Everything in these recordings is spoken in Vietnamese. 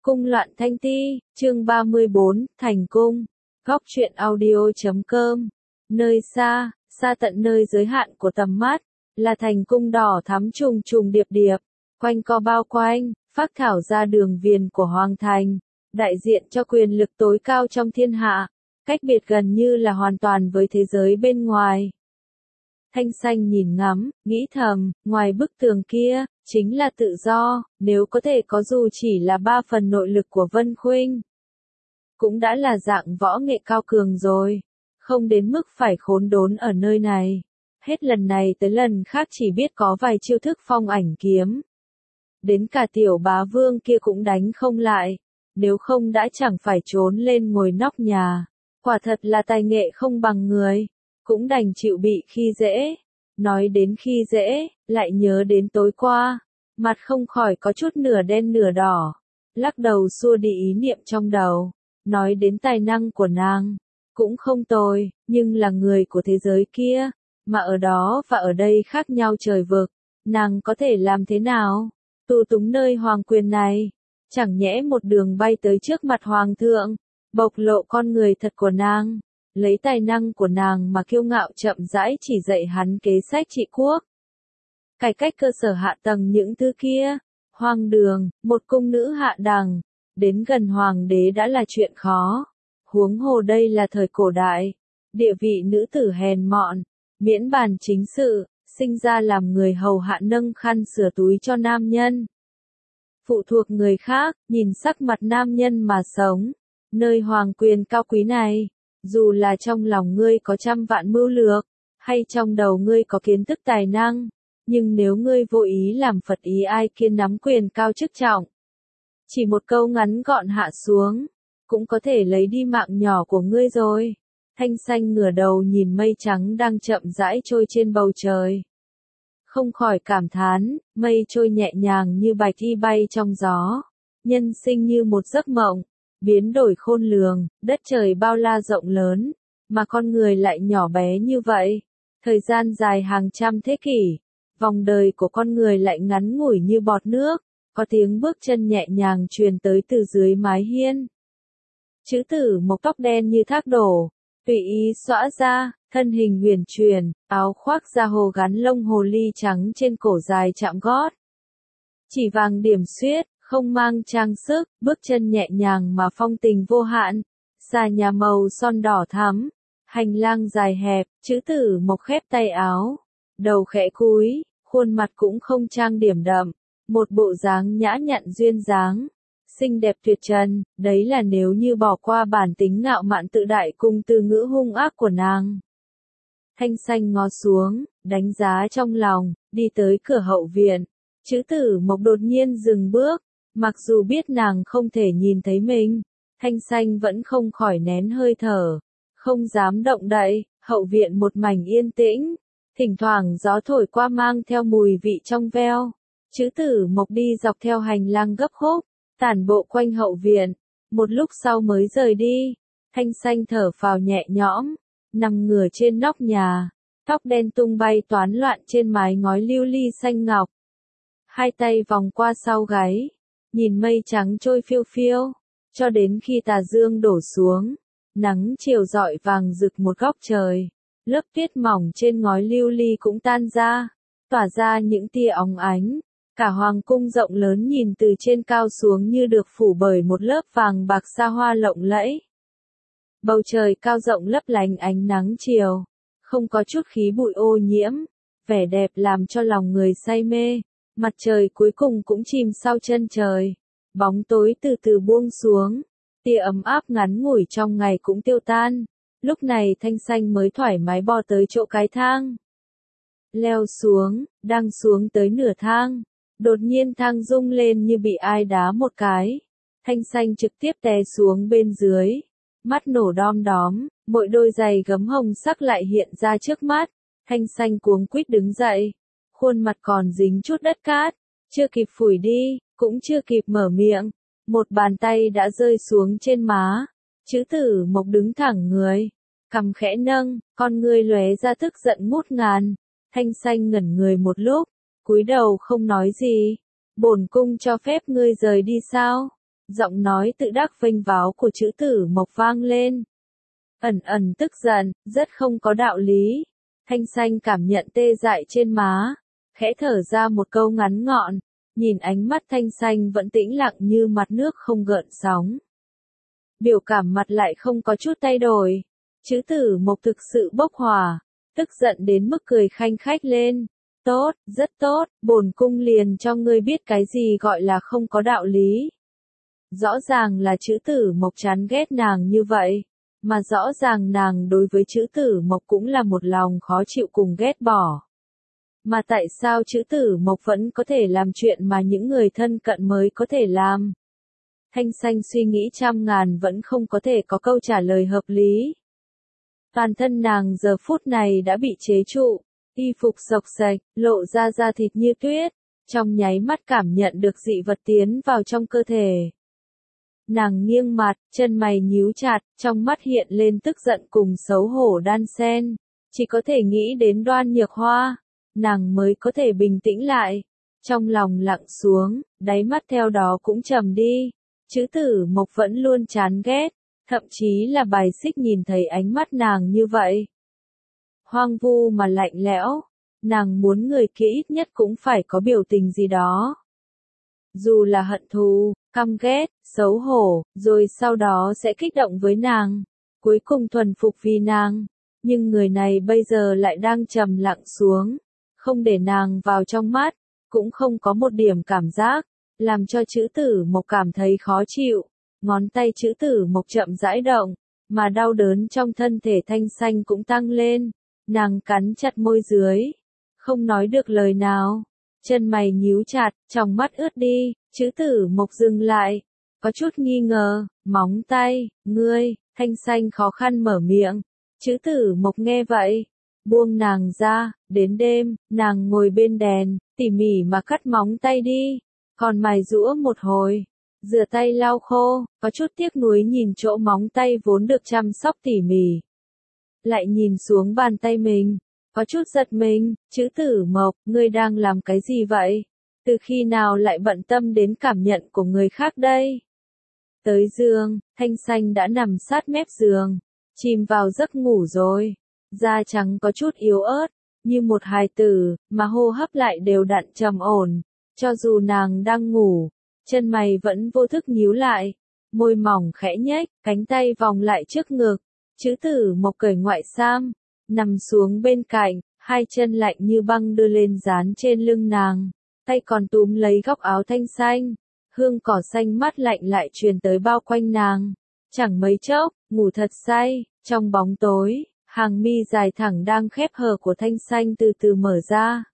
Cung loạn thanh ti, chương 34, thành cung. Góc truyện audio.com. Nơi xa, xa tận nơi giới hạn của tầm mắt, là thành cung đỏ thắm trùng trùng điệp điệp, quanh co bao quanh, phác thảo ra đường viền của hoàng thành, đại diện cho quyền lực tối cao trong thiên hạ, cách biệt gần như là hoàn toàn với thế giới bên ngoài. Thanh Xanh nhìn ngắm, nghĩ thầm, ngoài bức tường kia, chính là tự do, nếu có thể có dù chỉ là 3 phần nội lực của Vân Khuynh. Cũng đã là dạng võ nghệ cao cường rồi, không đến mức phải khốn đốn ở nơi này. Hết lần này tới lần khác chỉ biết có vài chiêu thức phong ảnh kiếm. Đến cả tiểu bá vương kia cũng đánh không lại, nếu không đã chẳng phải trốn lên ngồi nóc nhà. Quả thật là tài nghệ không bằng người. Cũng đành chịu bị khi dễ. Nói đến khi dễ, lại nhớ đến tối qua, mặt không khỏi có chút nửa đen nửa đỏ, lắc đầu xua đi ý niệm trong đầu. Nói đến tài năng của nàng, cũng không tồi, nhưng là người của thế giới kia, mà ở đó và ở đây khác nhau trời vực, nàng có thể làm thế nào? Tù túng nơi hoàng quyền này, chẳng nhẽ một đường bay tới trước mặt hoàng thượng, bộc lộ con người thật của nàng. Lấy tài năng của nàng mà kiêu ngạo chậm rãi chỉ dạy hắn kế sách trị quốc. Cải cách cơ sở hạ tầng những thứ kia, hoang đường, một cung nữ hạ đẳng, đến gần hoàng đế đã là chuyện khó. Huống hồ đây là thời cổ đại, địa vị nữ tử hèn mọn, miễn bàn chính sự, sinh ra làm người hầu hạ nâng khăn sửa túi cho nam nhân. Phụ thuộc người khác, nhìn sắc mặt nam nhân mà sống, nơi hoàng quyền cao quý này. Dù là trong lòng ngươi có trăm vạn mưu lược, hay trong đầu ngươi có kiến thức tài năng, nhưng nếu ngươi vô ý làm phật ý ai kia nắm quyền cao chức trọng, chỉ một câu ngắn gọn hạ xuống, cũng có thể lấy đi mạng nhỏ của ngươi rồi. Thanh Xanh ngửa đầu nhìn mây trắng đang chậm rãi trôi trên bầu trời. Không khỏi cảm thán, mây trôi nhẹ nhàng như bạch y bay trong gió, nhân sinh như một giấc mộng. Biến đổi khôn lường, đất trời bao la rộng lớn, mà con người lại nhỏ bé như vậy. Thời gian dài hàng trăm thế kỷ, vòng đời của con người lại ngắn ngủi như bọt nước, có tiếng bước chân nhẹ nhàng truyền tới từ dưới mái hiên. Chữ tử một tóc đen như thác đổ, tùy ý xõa ra, thân hình huyền chuyển, áo khoác da hồ gắn lông hồ ly trắng trên cổ dài chạm gót. Chỉ vàng điểm xuyết. Không mang trang sức, bước chân nhẹ nhàng mà phong tình vô hạn, xà nhà màu son đỏ thắm, hành lang dài hẹp, chữ tử mộc khép tay áo, đầu khẽ cúi, khuôn mặt cũng không trang điểm đậm, một bộ dáng nhã nhặn duyên dáng, xinh đẹp tuyệt trần, đấy là nếu như bỏ qua bản tính ngạo mạn tự đại cùng từ ngữ hung ác của nàng. Thanh Xanh ngó xuống, đánh giá trong lòng, đi tới cửa hậu viện, chữ tử mộc đột nhiên dừng bước. Mặc dù biết nàng không thể nhìn thấy mình, Thanh Xanh vẫn không khỏi nén hơi thở, không dám động đậy. Hậu viện một mảnh yên tĩnh, thỉnh thoảng gió thổi qua mang theo mùi vị trong veo. Chữ tử mộc đi dọc theo hành lang gấp khúc, tản bộ quanh hậu viện, một lúc sau mới rời đi. Thanh Xanh thở phào nhẹ nhõm, nằm ngửa trên nóc nhà, tóc đen tung bay toán loạn trên mái ngói lưu ly xanh ngọc. Hai tay vòng qua sau gáy, nhìn mây trắng trôi phiêu phiêu, cho đến khi tà dương đổ xuống, nắng chiều rọi vàng rực một góc trời, lớp tuyết mỏng trên ngói lưu ly cũng tan ra, tỏa ra những tia óng ánh, cả hoàng cung rộng lớn nhìn từ trên cao xuống như được phủ bởi một lớp vàng bạc sa hoa lộng lẫy. Bầu trời cao rộng lấp lánh ánh nắng chiều, không có chút khí bụi ô nhiễm, vẻ đẹp làm cho lòng người say mê. Mặt trời cuối cùng cũng chìm sau chân trời, bóng tối từ từ buông xuống, tia ấm áp ngắn ngủi trong ngày cũng tiêu tan. Lúc này Thanh Xanh mới thoải mái bò tới chỗ cái thang. Leo xuống, đang xuống tới nửa thang, đột nhiên thang rung lên như bị ai đá một cái. Thanh Xanh trực tiếp té xuống bên dưới, mắt nổ đom đóm, mỗi đôi giày gấm hồng sắc lại hiện ra trước mắt. Thanh Xanh cuống quýt đứng dậy. Khuôn mặt còn dính chút đất cát, chưa kịp phủi đi, cũng chưa kịp mở miệng, một bàn tay đã rơi xuống trên má. Chữ tử mộc đứng thẳng người, cằm khẽ nâng, con ngươi lóe ra tức giận ngút ngàn. Thanh Xanh ngẩn người một lúc, cúi đầu không nói gì. Bổn cung cho phép ngươi rời đi sao? Giọng nói tự đắc vênh váo của Trữ Tử Mộc vang lên. Ẩn ẩn tức giận, rất không có đạo lý. Thanh Xanh cảm nhận tê dại trên má, khẽ thở ra một câu ngắn ngọn, nhìn ánh mắt Thanh Xanh vẫn tĩnh lặng như mặt nước không gợn sóng. Biểu cảm mặt lại không có chút thay đổi. Trữ Tử Mộc thực sự bốc hỏa, tức giận đến mức cười khanh khách lên. Tốt, rất tốt, bổn cung liền cho ngươi biết cái gì gọi là không có đạo lý. Rõ ràng là Trữ Tử Mộc chán ghét nàng như vậy, mà rõ ràng nàng đối với Trữ Tử Mộc cũng là một lòng khó chịu cùng ghét bỏ. Mà tại sao Trữ Tử Mộc vẫn có thể làm chuyện mà những người thân cận mới có thể làm? Thanh Xanh suy nghĩ trăm ngàn vẫn không có thể có câu trả lời hợp lý. Toàn thân nàng giờ phút này đã bị chế trụ, y phục xộc xệch, lộ ra da thịt như tuyết, trong nháy mắt cảm nhận được dị vật tiến vào trong cơ thể. Nàng nghiêng mặt, chân mày nhíu chặt, trong mắt hiện lên tức giận cùng xấu hổ đan xen, chỉ có thể nghĩ đến Đoan Nhược Hoa, nàng mới có thể bình tĩnh lại. Trong lòng lặng xuống, đáy mắt theo đó cũng trầm đi. Trữ Tử Mộc vẫn luôn chán ghét, thậm chí là bài xích nhìn thấy ánh mắt nàng như vậy. Hoang vu mà lạnh lẽo, nàng muốn người kia ít nhất cũng phải có biểu tình gì đó. Dù là hận thù, căm ghét, xấu hổ, rồi sau đó sẽ kích động với nàng, cuối cùng thuần phục vì nàng. Nhưng người này bây giờ lại đang trầm lặng xuống, không để nàng vào trong mắt, cũng không có một điểm cảm giác, làm cho Trữ Tử Mộc cảm thấy khó chịu. Ngón tay Trữ Tử Mộc chậm rãi động, mà đau đớn trong thân thể Thanh Xanh cũng tăng lên. Nàng cắn chặt môi dưới, không nói được lời nào. Chân mày nhíu chặt, trong mắt ướt đi. Trữ Tử Mộc dừng lại, có chút nghi ngờ. Móng tay, ngươi. Thanh Xanh khó khăn mở miệng. Trữ Tử Mộc nghe vậy, buông nàng ra. Đến đêm, nàng ngồi bên đèn, tỉ mỉ mà cắt móng tay đi, còn mài giũa một hồi, rửa tay lau khô, có chút tiếc nuối nhìn chỗ móng tay vốn được chăm sóc tỉ mỉ. Lại nhìn xuống bàn tay mình, có chút giật mình. Trữ Tử Mộc, ngươi đang làm cái gì vậy? Từ khi nào lại bận tâm đến cảm nhận của người khác đây? Tới giường, Thanh Xanh đã nằm sát mép giường, chìm vào giấc ngủ rồi. Da trắng có chút yếu ớt, như một hài tử, mà hô hấp lại đều đặn trầm ổn. Cho dù nàng đang ngủ, chân mày vẫn vô thức nhíu lại, môi mỏng khẽ nhếch, cánh tay vòng lại trước ngực. Trữ Tử Mộc cởi ngoại sam, nằm xuống bên cạnh, hai chân lạnh như băng đưa lên dán trên lưng nàng, tay còn túm lấy góc áo Thanh Xanh. Hương cỏ xanh mát lạnh lại truyền tới bao quanh nàng. Chẳng mấy chốc, ngủ thật say, trong bóng tối, hàng mi dài thẳng đang khép hờ của Thanh Xanh từ từ mở ra.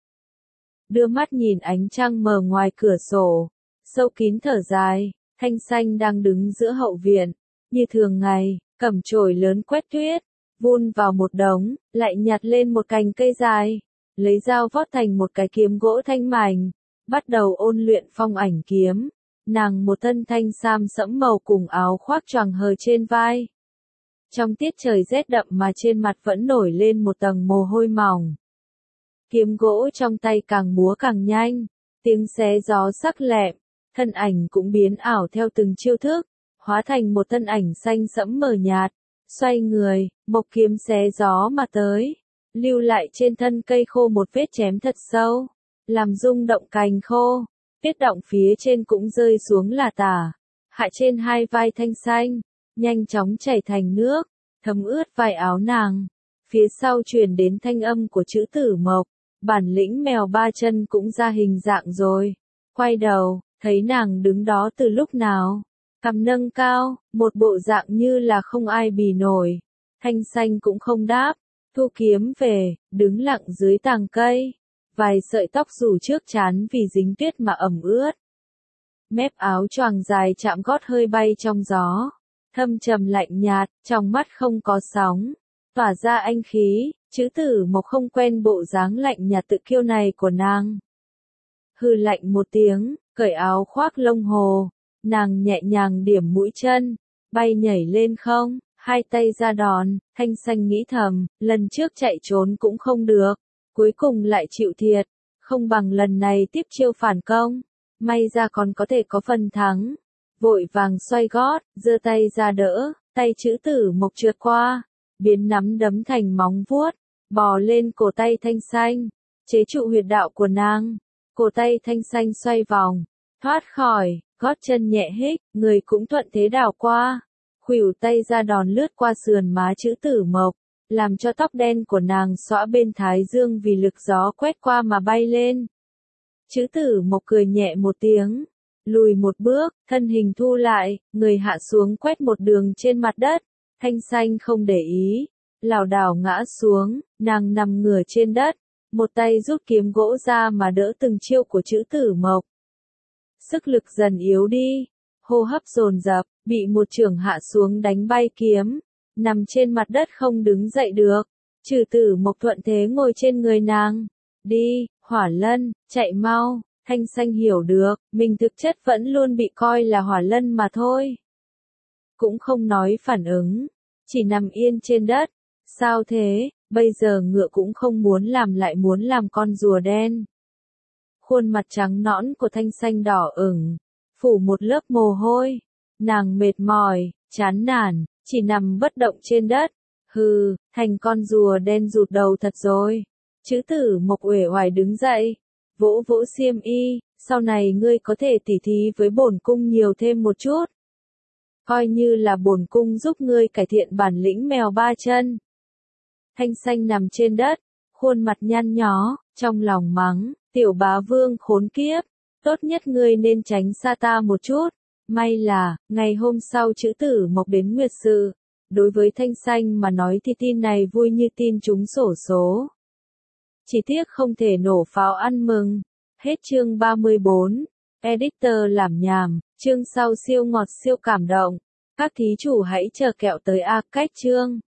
Đưa mắt nhìn ánh trăng mờ ngoài cửa sổ, sâu kín thở dài. Thanh Xanh đang đứng giữa hậu viện, như thường ngày, cầm chổi lớn quét tuyết, vun vào một đống, lại nhặt lên một cành cây dài, lấy dao vót thành một cái kiếm gỗ thanh mảnh, bắt đầu ôn luyện phong ảnh kiếm. Nàng một thân thanh sam sẫm màu cùng áo khoác choàng hờ trên vai. Trong tiết trời rét đậm mà trên mặt vẫn nổi lên một tầng mồ hôi mỏng. Kiếm gỗ trong tay càng múa càng nhanh, tiếng xé gió sắc lẹm, thân ảnh cũng biến ảo theo từng chiêu thức, hóa thành một thân ảnh xanh sẫm mờ nhạt, xoay người, mộc kiếm xé gió mà tới, lưu lại trên thân cây khô một vết chém thật sâu, làm rung động cành khô, tuyết động phía trên cũng rơi xuống là tả, hạ trên hai vai Thanh Xanh, nhanh chóng chảy thành nước, thấm ướt vai áo nàng. Phía sau truyền đến thanh âm của Trữ Tử Mộc, bản lĩnh mèo ba chân cũng ra hình dạng rồi. Quay đầu, thấy nàng đứng đó từ lúc nào, cằm nâng cao, một bộ dạng như là không ai bì nổi. Thanh Xanh cũng không đáp, thu kiếm về, đứng lặng dưới tàng cây, vài sợi tóc rủ trước trán vì dính tuyết mà ẩm ướt. Mép áo choàng dài chạm gót hơi bay trong gió, thâm trầm lạnh nhạt, trong mắt không có sóng, tỏa ra anh khí. Trữ Tử Mộc không quen bộ dáng lạnh nhạt tự kiêu này của nàng. Hừ lạnh một tiếng, cởi áo khoác lông hồ, nàng nhẹ nhàng điểm mũi chân, bay nhảy lên không, hai tay ra đòn. Thanh Xanh nghĩ thầm, lần trước chạy trốn cũng không được, cuối cùng lại chịu thiệt, không bằng lần này tiếp chiêu phản công, may ra còn có thể có phần thắng. vội vàng xoay gót, giơ tay ra đỡ, tay chữ tử mộc trượt qua, biến nắm đấm thành móng vuốt, bò lên cổ tay Thanh Xanh, chế trụ huyệt đạo của nàng. Cổ tay Thanh Xanh xoay vòng, thoát khỏi, gót chân nhẹ hích, người cũng thuận thế đảo qua, khuỷu tay ra đòn lướt qua sườn má chữ tử mộc, làm cho tóc đen của nàng xõa bên thái dương vì lực gió quét qua mà bay lên. Chữ tử mộc cười nhẹ một tiếng, lùi một bước, thân hình thu lại, người hạ xuống quét một đường trên mặt đất. Thanh Xanh không để ý, lảo đảo ngã xuống, nàng nằm ngửa trên đất, một tay rút kiếm gỗ ra mà đỡ từng chiêu của chữ tử mộc. Sức lực dần yếu đi, hô hấp dồn dập, bị một chưởng hạ xuống đánh bay kiếm, nằm trên mặt đất không đứng dậy được. Chữ tử mộc thuận thế ngồi trên người nàng. Đi, Hỏa Lân, chạy mau. Thanh Xanh hiểu được, mình thực chất vẫn luôn bị coi là Hỏa Lân mà thôi. Cũng không nói phản ứng, chỉ nằm yên trên đất. Sao thế, bây giờ ngựa cũng không muốn làm lại muốn làm con rùa đen. Khuôn mặt trắng nõn của Thanh Xanh đỏ ửng, phủ một lớp mồ hôi. Nàng mệt mỏi, chán nản, chỉ nằm bất động trên đất. Hừ, thành con rùa đen rụt đầu thật rồi. Chữ tử mộc uể oải đứng dậy, vỗ vỗ xiêm y, sau này ngươi có thể tỉ thí với bổn cung nhiều thêm một chút. Coi như là bổn cung giúp ngươi cải thiện bản lĩnh mèo ba chân. Thanh Xanh nằm trên đất, khuôn mặt nhăn nhó, trong lòng mắng, tiểu bá vương khốn kiếp, tốt nhất ngươi nên tránh xa ta một chút. May là, ngày hôm sau chữ tử mộc đến nguyệt sự. Đối với Thanh Xanh mà nói thì tin này vui như tin trúng xổ số. Chỉ tiếc không thể nổ pháo ăn mừng. Hết chương 34. Editor làm nhảm, chương sau siêu ngọt siêu cảm động. Các thí chủ hãy chờ kẹo tới A cách chương.